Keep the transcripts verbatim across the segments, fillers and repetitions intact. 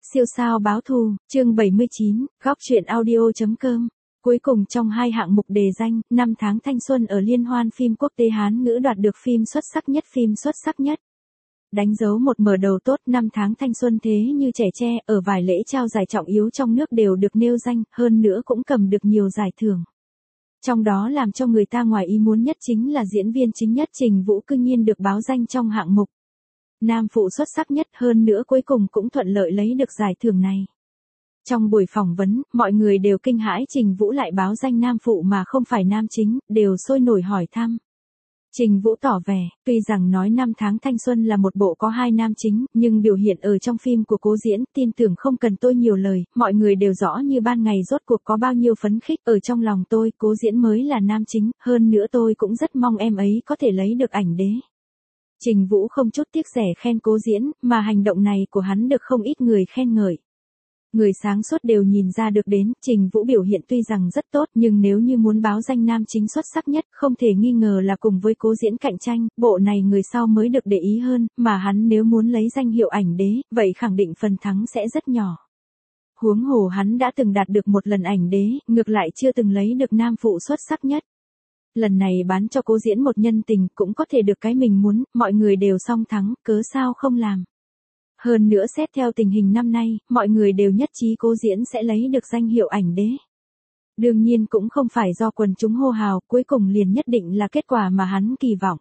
Siêu sao báo thù, chương bảy mươi chín, góc truyện audio.com. Cuối cùng trong hai hạng mục đề danh, năm tháng thanh xuân ở Liên hoan phim quốc tế Hán ngữ đoạt được phim xuất sắc nhất phim xuất sắc nhất. Đánh dấu một mở đầu tốt, năm tháng thanh xuân thế như trẻ tre, ở vài lễ trao giải trọng yếu trong nước đều được nêu danh, hơn nữa cũng cầm được nhiều giải thưởng. Trong đó làm cho người ta ngoài ý muốn nhất chính là diễn viên chính nhất Trình Vũ cư nhiên được báo danh trong hạng mục nam phụ xuất sắc nhất, hơn nữa cuối cùng cũng thuận lợi lấy được giải thưởng này. Trong buổi phỏng vấn, mọi người đều kinh hãi Trình Vũ lại báo danh nam phụ mà không phải nam chính, đều sôi nổi hỏi thăm. Trình Vũ tỏ vẻ, tuy rằng nói năm tháng thanh xuân là một bộ có hai nam chính, nhưng biểu hiện ở trong phim của Cố Diễn, tin tưởng không cần tôi nhiều lời, mọi người đều rõ như ban ngày rốt cuộc có bao nhiêu phấn khích, ở trong lòng tôi, Cố Diễn mới là nam chính, hơn nữa tôi cũng rất mong em ấy có thể lấy được ảnh đế. Trình Vũ không chút tiếc rẻ khen Cố Diễn, mà hành động này của hắn được không ít người khen ngợi. Người sáng suốt đều nhìn ra được đến, Trình Vũ biểu hiện tuy rằng rất tốt, nhưng nếu như muốn báo danh nam chính xuất sắc nhất, không thể nghi ngờ là cùng với Cố Diễn cạnh tranh, bộ này người sau mới được để ý hơn, mà hắn nếu muốn lấy danh hiệu ảnh đế, vậy khẳng định phần thắng sẽ rất nhỏ. Huống hồ hắn đã từng đạt được một lần ảnh đế, ngược lại chưa từng lấy được nam phụ xuất sắc nhất. Lần này bán cho Cố Diễn một nhân tình cũng có thể được cái mình muốn, mọi người đều song thắng, cớ sao không làm. Hơn nữa xét theo tình hình năm nay, mọi người đều nhất trí Cố Diễn sẽ lấy được danh hiệu ảnh đế. Đương nhiên cũng không phải do quần chúng hô hào, cuối cùng liền nhất định là kết quả mà hắn kỳ vọng.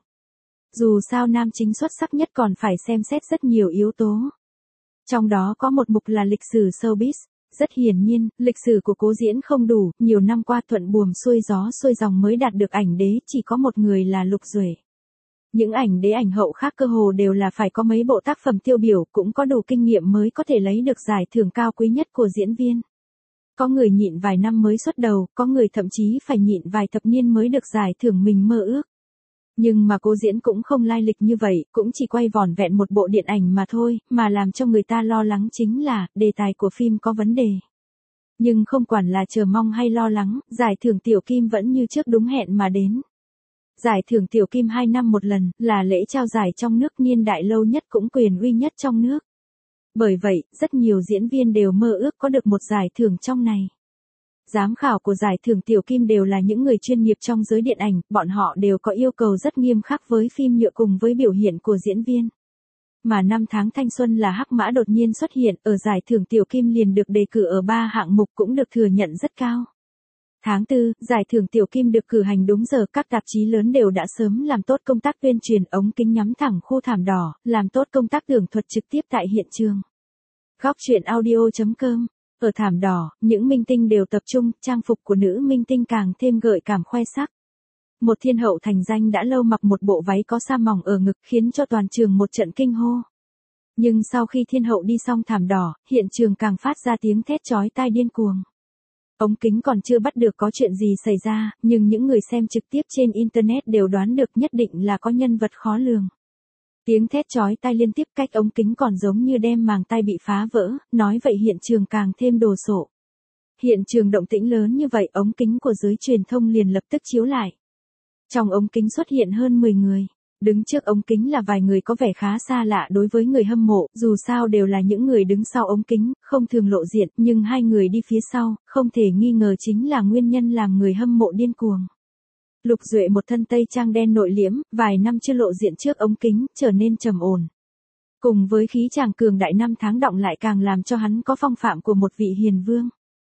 Dù sao nam chính xuất sắc nhất còn phải xem xét rất nhiều yếu tố. Trong đó có một mục là lịch sử showbiz. Rất hiển nhiên, lịch sử của Cố Diễn không đủ, nhiều năm qua thuận buồm xuôi gió xuôi dòng mới đạt được ảnh đế, chỉ có một người là Lục Duệ. Những ảnh đế ảnh hậu khác cơ hồ đều là phải có mấy bộ tác phẩm tiêu biểu, cũng có đủ kinh nghiệm mới có thể lấy được giải thưởng cao quý nhất của diễn viên. Có người nhịn vài năm mới xuất đầu, có người thậm chí phải nhịn vài thập niên mới được giải thưởng mình mơ ước. Nhưng mà Cố Diễn cũng không lai lịch như vậy, cũng chỉ quay vỏn vẹn một bộ điện ảnh mà thôi, mà làm cho người ta lo lắng chính là, đề tài của phim có vấn đề. Nhưng không quản là chờ mong hay lo lắng, giải thưởng Tiểu Kim vẫn như trước đúng hẹn mà đến. Giải thưởng Tiểu Kim hai năm một lần, là lễ trao giải trong nước niên đại lâu nhất cũng quyền uy nhất trong nước. Bởi vậy, rất nhiều diễn viên đều mơ ước có được một giải thưởng trong này. Giám khảo của giải thưởng Tiểu Kim đều là những người chuyên nghiệp trong giới điện ảnh, bọn họ đều có yêu cầu rất nghiêm khắc với phim nhựa cùng với biểu hiện của diễn viên. Mà năm tháng thanh xuân là hắc mã đột nhiên xuất hiện, ở giải thưởng Tiểu Kim liền được đề cử ở ba hạng mục cũng được thừa nhận rất cao. Tháng tư, giải thưởng Tiểu Kim được cử hành đúng giờ, các tạp chí lớn đều đã sớm làm tốt công tác tuyên truyền, ống kính nhắm thẳng khu thảm đỏ, làm tốt công tác tường thuật trực tiếp tại hiện trường. Góc truyện audio.com. Ở thảm đỏ, những minh tinh đều tập trung, trang phục của nữ minh tinh càng thêm gợi cảm khoe sắc. Một thiên hậu thành danh đã lâu mặc một bộ váy có sa mỏng ở ngực khiến cho toàn trường một trận kinh hô. Nhưng sau khi thiên hậu đi xong thảm đỏ, hiện trường càng phát ra tiếng thét chói tai điên cuồng. Ống kính còn chưa bắt được có chuyện gì xảy ra, nhưng những người xem trực tiếp trên Internet đều đoán được nhất định là có nhân vật khó lường. Tiếng thét chói tai liên tiếp, cách ống kính còn giống như đem màng tay bị phá vỡ, nói vậy hiện trường càng thêm đồ sộ. Hiện trường động tĩnh lớn như vậy, ống kính của giới truyền thông liền lập tức chiếu lại. Trong ống kính xuất hiện hơn mười người. Đứng trước ống kính là vài người có vẻ khá xa lạ đối với người hâm mộ, dù sao đều là những người đứng sau ống kính, không thường lộ diện, nhưng hai người đi phía sau, không thể nghi ngờ chính là nguyên nhân làm người hâm mộ điên cuồng. Lục Duệ một thân tây trang đen nội liễm, vài năm chưa lộ diện trước ống kính, trở nên trầm ổn. Cùng với khí chàng cường đại năm tháng đọng lại càng làm cho hắn có phong phạm của một vị hiền vương.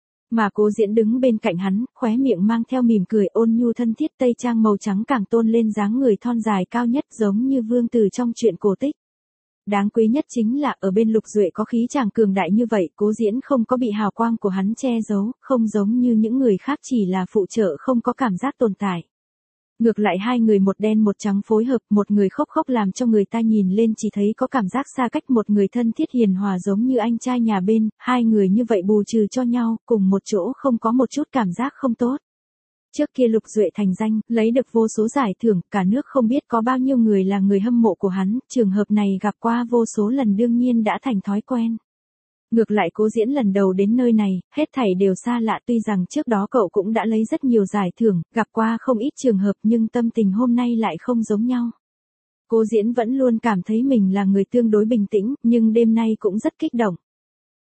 Mà Cố Diễn đứng bên cạnh hắn, khóe miệng mang theo mỉm cười ôn nhu thân thiết, tây trang màu trắng càng tôn lên dáng người thon dài cao nhất giống như vương tử trong truyện cổ tích. Đáng quý nhất chính là ở bên Lục Duệ có khí chàng cường đại như vậy, Cố Diễn không có bị hào quang của hắn che giấu, không giống như những người khác chỉ là phụ trợ không có cảm giác tồn tại. Ngược lại hai người một đen một trắng phối hợp, một người khóc khóc làm cho người ta nhìn lên chỉ thấy có cảm giác xa cách, một người thân thiết hiền hòa giống như anh trai nhà bên, hai người như vậy bù trừ cho nhau, cùng một chỗ không có một chút cảm giác không tốt. Trước kia Lục Duệ thành danh, lấy được vô số giải thưởng, cả nước không biết có bao nhiêu người là người hâm mộ của hắn, trường hợp này gặp qua vô số lần đương nhiên đã thành thói quen. Ngược lại Cố Diễn lần đầu đến nơi này, hết thảy đều xa lạ, tuy rằng trước đó cậu cũng đã lấy rất nhiều giải thưởng, gặp qua không ít trường hợp nhưng tâm tình hôm nay lại không giống nhau. Cố Diễn vẫn luôn cảm thấy mình là người tương đối bình tĩnh, nhưng đêm nay cũng rất kích động.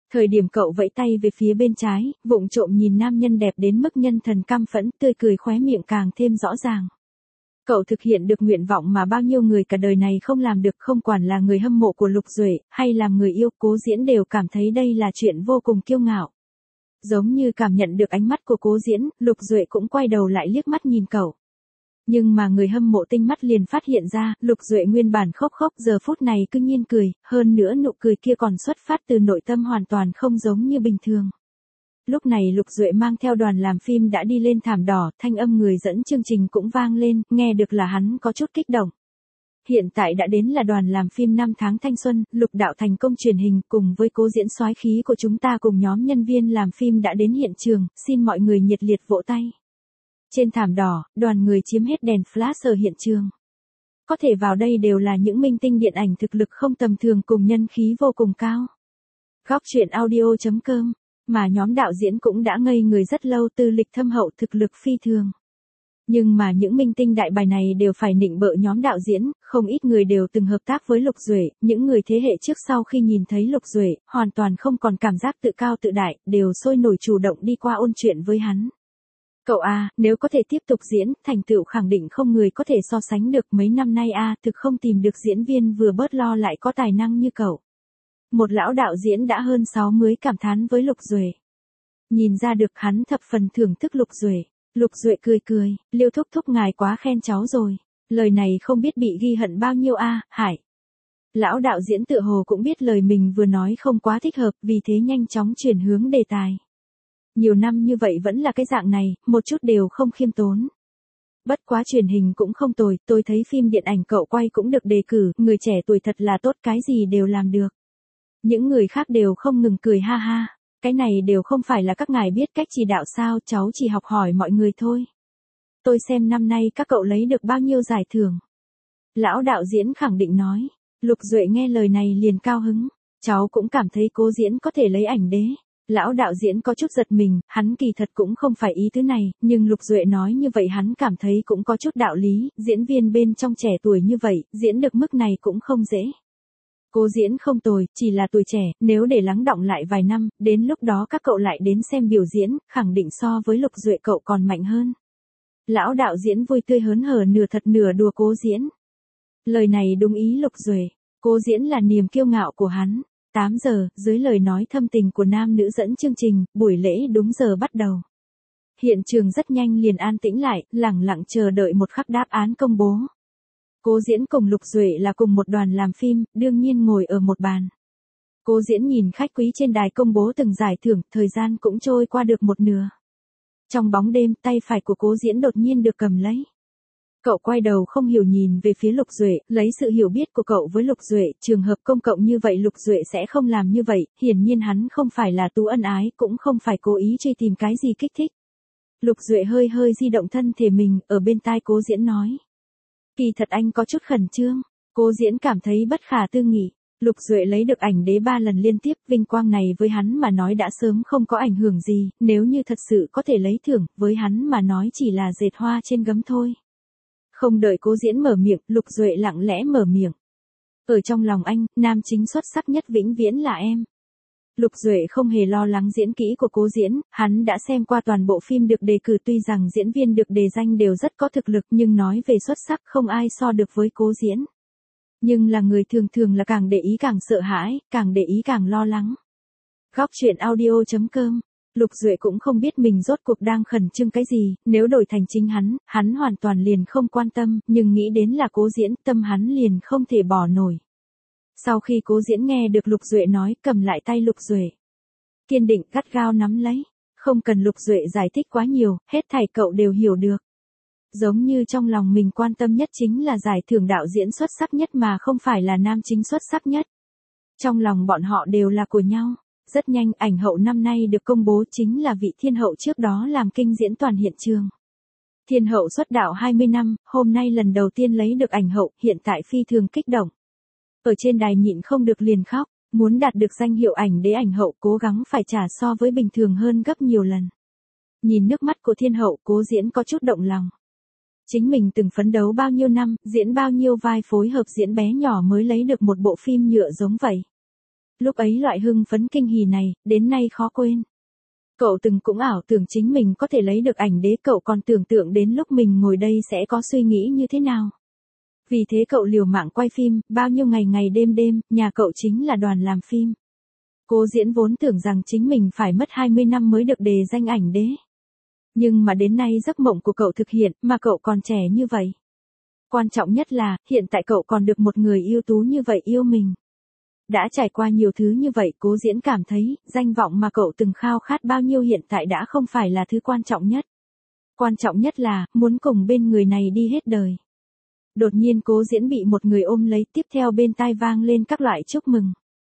Thời điểm cậu vẫy tay về phía bên trái, vụng trộm nhìn nam nhân đẹp đến mức nhân thần căm phẫn, tươi cười khóe miệng càng thêm rõ ràng. Cậu thực hiện được nguyện vọng mà bao nhiêu người cả đời này không làm được, không quản là người hâm mộ của Lục Duệ, hay là người yêu, Cố Diễn đều cảm thấy đây là chuyện vô cùng kiêu ngạo. Giống như cảm nhận được ánh mắt của Cố Diễn, Lục Duệ cũng quay đầu lại liếc mắt nhìn cậu. Nhưng mà người hâm mộ tinh mắt liền phát hiện ra, Lục Duệ nguyên bản khóc khóc giờ phút này cứ nhiên cười, hơn nữa nụ cười kia còn xuất phát từ nội tâm hoàn toàn không giống như bình thường. Lúc này Lục Duệ mang theo đoàn làm phim đã đi lên thảm đỏ, thanh âm người dẫn chương trình cũng vang lên, nghe được là hắn có chút kích động. Hiện tại đã đến là đoàn làm phim năm tháng thanh xuân, Lục đạo thành công truyền hình cùng với Cố Diễn soái khí của chúng ta cùng nhóm nhân viên làm phim đã đến hiện trường, xin mọi người nhiệt liệt vỗ tay. Trên thảm đỏ, đoàn người chiếm hết đèn flash ở hiện trường. Có thể vào đây đều là những minh tinh điện ảnh thực lực không tầm thường cùng nhân khí vô cùng cao. Góc truyện audio chấm com, mà nhóm đạo diễn cũng đã ngây người rất lâu, tư lịch thâm hậu, thực lực phi thường. Nhưng mà những minh tinh đại bài này đều phải nịnh bợ nhóm đạo diễn, không ít người đều từng hợp tác với Lục Duệ, những người thế hệ trước sau khi nhìn thấy Lục Duệ, hoàn toàn không còn cảm giác tự cao tự đại, đều sôi nổi chủ động đi qua ôn chuyện với hắn. Cậu à, nếu có thể tiếp tục diễn, thành tựu khẳng định không người có thể so sánh được, mấy năm nay a, à, thực không tìm được diễn viên vừa bớt lo lại có tài năng như cậu. Một lão đạo diễn đã hơn sáu mươi cảm thán với Lục Duệ. Nhìn ra được hắn thập phần thưởng thức Lục Duệ. Lục Duệ cười cười, Liêu thúc thúc ngài quá khen cháu rồi. Lời này không biết bị ghi hận bao nhiêu a, à, Hải. Lão đạo diễn tự hồ cũng biết lời mình vừa nói không quá thích hợp, vì thế nhanh chóng chuyển hướng đề tài. Nhiều năm như vậy vẫn là cái dạng này, một chút đều không khiêm tốn. Bất quá truyền hình cũng không tồi, tôi thấy phim điện ảnh cậu quay cũng được đề cử, người trẻ tuổi thật là tốt, cái gì đều làm được. Những người khác đều không ngừng cười ha ha. Cái này đều không phải là các ngài biết cách chỉ đạo sao, cháu chỉ học hỏi mọi người thôi. Tôi xem năm nay các cậu lấy được bao nhiêu giải thưởng. Lão đạo diễn khẳng định nói. Lục Duệ nghe lời này liền cao hứng. Cháu cũng cảm thấy Cố Diễn có thể lấy ảnh đế. Lão đạo diễn có chút giật mình, hắn kỳ thật cũng không phải ý thứ này, nhưng Lục Duệ nói như vậy hắn cảm thấy cũng có chút đạo lý, diễn viên bên trong trẻ tuổi như vậy, diễn được mức này cũng không dễ. Cố Diễn không tồi, chỉ là tuổi trẻ, nếu để lắng đọng lại vài năm, đến lúc đó các cậu lại đến xem biểu diễn, khẳng định so với Lục Duệ cậu còn mạnh hơn. Lão đạo diễn vui tươi hớn hở nửa thật nửa đùa Cố Diễn. Lời này đúng ý Lục Duệ, Cố Diễn là niềm kiêu ngạo của hắn. tám giờ, dưới lời nói thâm tình của nam nữ dẫn chương trình, buổi lễ đúng giờ bắt đầu. Hiện trường rất nhanh liền an tĩnh lại, lẳng lặng chờ đợi một khắc đáp án công bố. Cố Diễn cùng Lục Duệ là cùng một đoàn làm phim, đương nhiên ngồi ở một bàn. Cố Diễn nhìn khách quý trên đài công bố từng giải thưởng, thời gian cũng trôi qua được một nửa. Trong bóng đêm, tay phải của Cố Diễn đột nhiên được cầm lấy. Cậu quay đầu không hiểu nhìn về phía Lục Duệ, lấy sự hiểu biết của cậu với Lục Duệ, trường hợp công cộng như vậy Lục Duệ sẽ không làm như vậy, hiển nhiên hắn không phải là tú ân ái, cũng không phải cố ý truy tìm cái gì kích thích. Lục Duệ hơi hơi di động thân thể mình, ở bên tai Cố Diễn nói. Kỳ thật anh có chút khẩn trương. Cố Diễn cảm thấy bất khả tư nghị. Lục Duệ lấy được ảnh đế ba lần liên tiếp, vinh quang này với hắn mà nói đã sớm không có ảnh hưởng gì, nếu như thật sự có thể lấy thưởng, với hắn mà nói chỉ là dệt hoa trên gấm thôi. Không đợi Cố Diễn mở miệng, Lục Duệ lặng lẽ mở miệng. Ở trong lòng anh, nam chính xuất sắc nhất vĩnh viễn là em. Lục Duệ không hề lo lắng diễn kỹ của Cố Diễn, hắn đã xem qua toàn bộ phim được đề cử, tuy rằng diễn viên được đề danh đều rất có thực lực nhưng nói về xuất sắc không ai so được với Cố Diễn. Nhưng là người thường thường là càng để ý càng sợ hãi, càng để ý càng lo lắng. Góc truyện audio chấm com. Lục Duệ cũng không biết mình rốt cuộc đang khẩn trương cái gì, nếu đổi thành chính hắn, hắn hoàn toàn liền không quan tâm, nhưng nghĩ đến là Cố Diễn, tâm hắn liền không thể bỏ nổi. Sau khi Cố Diễn nghe được Lục Duệ nói, cầm lại tay Lục Duệ. Kiên định gắt gao nắm lấy, không cần Lục Duệ giải thích quá nhiều, hết thảy cậu đều hiểu được. Giống như trong lòng mình quan tâm nhất chính là giải thưởng đạo diễn xuất sắc nhất mà không phải là nam chính xuất sắc nhất. Trong lòng bọn họ đều là của nhau. Rất nhanh, ảnh hậu năm nay được công bố chính là vị thiên hậu trước đó làm kinh diễn toàn hiện trường. Thiên hậu xuất đạo hai mươi năm, hôm nay lần đầu tiên lấy được ảnh hậu, hiện tại phi thường kích động. Ở trên đài nhịn không được liền khóc, muốn đạt được danh hiệu ảnh đế ảnh hậu cố gắng phải trả so với bình thường hơn gấp nhiều lần. Nhìn nước mắt của thiên hậu, Cố Diễn có chút động lòng. Chính mình từng phấn đấu bao nhiêu năm, diễn bao nhiêu vai phối hợp diễn bé nhỏ mới lấy được một bộ phim nhựa giống vậy. Lúc ấy loại hưng phấn kinh hỉ này, đến nay khó quên. Cậu từng cũng ảo tưởng chính mình có thể lấy được ảnh đế, cậu còn tưởng tượng đến lúc mình ngồi đây sẽ có suy nghĩ như thế nào. Vì thế cậu liều mạng quay phim, bao nhiêu ngày ngày đêm đêm, nhà cậu chính là đoàn làm phim. Cố Diễn vốn tưởng rằng chính mình phải mất hai mươi năm mới được đề danh ảnh đế. Nhưng mà đến nay giấc mộng của cậu thực hiện, mà cậu còn trẻ như vậy. Quan trọng nhất là, hiện tại cậu còn được một người ưu tú như vậy yêu mình. Đã trải qua nhiều thứ như vậy, Cố Diễn cảm thấy, danh vọng mà cậu từng khao khát bao nhiêu hiện tại đã không phải là thứ quan trọng nhất. Quan trọng nhất là, muốn cùng bên người này đi hết đời. Đột nhiên Cố Diễn bị một người ôm lấy, tiếp theo bên tai vang lên các loại chúc mừng.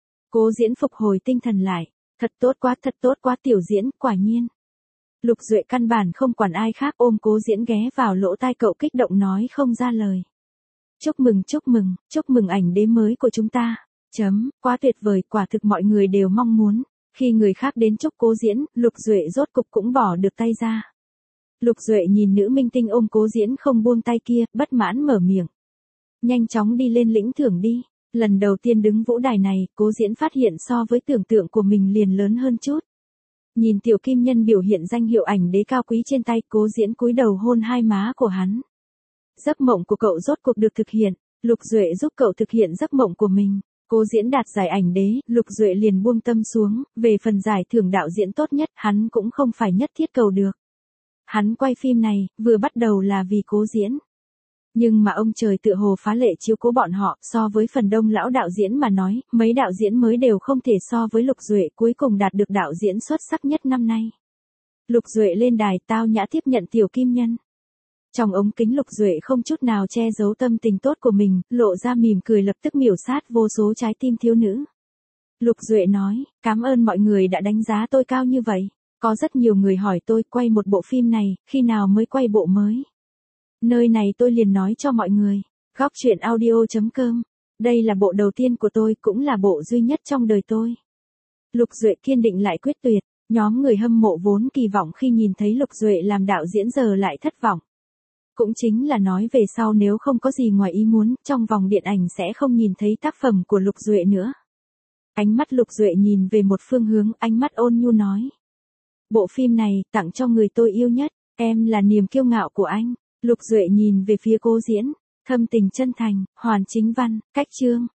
Cố Diễn phục hồi tinh thần lại, thật tốt quá, thật tốt quá Tiểu Diễn, quả nhiên. Lục Duệ căn bản không quản ai khác, ôm Cố Diễn ghé vào lỗ tai cậu kích động nói không ra lời. Chúc mừng, chúc mừng, chúc mừng ảnh đế mới của chúng ta. Chấm, quá tuyệt vời, quả thực mọi người đều mong muốn. Khi người khác đến chúc Cố Diễn, Lục Duệ rốt cục cũng bỏ được tay ra. Lục Duệ nhìn nữ minh tinh ôm Cố Diễn không buông tay kia, bất mãn mở miệng. Nhanh chóng đi lên lĩnh thưởng đi. Lần đầu tiên đứng vũ đài này, Cố Diễn phát hiện so với tưởng tượng của mình liền lớn hơn chút. Nhìn Tiểu Kim Nhân biểu hiện danh hiệu ảnh đế cao quý trên tay, Cố Diễn cúi đầu hôn hai má của hắn. Giấc mộng của cậu rốt cuộc được thực hiện, Lục Duệ giúp cậu thực hiện giấc mộng của mình. Cố Diễn đạt giải ảnh đế, Lục Duệ liền buông tâm xuống, về phần giải thưởng đạo diễn tốt nhất, hắn cũng không phải nhất thiết cầu được. Hắn quay phim này, vừa bắt đầu là vì Cố Diễn. Nhưng mà ông trời tựa hồ phá lệ chiếu cố bọn họ, so với phần đông lão đạo diễn mà nói, mấy đạo diễn mới đều không thể so với Lục Duệ, cuối cùng đạt được đạo diễn xuất sắc nhất năm nay. Lục Duệ lên đài, tao nhã tiếp nhận Tiểu Kim Nhân. Trong ống kính Lục Duệ không chút nào che giấu tâm tình tốt của mình, lộ ra mỉm cười lập tức miểu sát vô số trái tim thiếu nữ. Lục Duệ nói, cảm ơn mọi người đã đánh giá tôi cao như vậy. Có rất nhiều người hỏi tôi quay một bộ phim này, khi nào mới quay bộ mới. Nơi này tôi liền nói cho mọi người, góc truyện audio chấm com. Đây là bộ đầu tiên của tôi, cũng là bộ duy nhất trong đời tôi. Lục Duệ kiên định lại quyết tuyệt, nhóm người hâm mộ vốn kỳ vọng khi nhìn thấy Lục Duệ làm đạo diễn giờ lại thất vọng. Cũng chính là nói về sau nếu không có gì ngoài ý muốn, trong vòng điện ảnh sẽ không nhìn thấy tác phẩm của Lục Duệ nữa. Ánh mắt Lục Duệ nhìn về một phương hướng, ánh mắt ôn nhu nói. Bộ phim này, tặng cho người tôi yêu nhất, em là niềm kiêu ngạo của anh. Lục Duệ nhìn về phía Cố Diễn, thâm tình chân thành, hoàn chính văn, cách chương.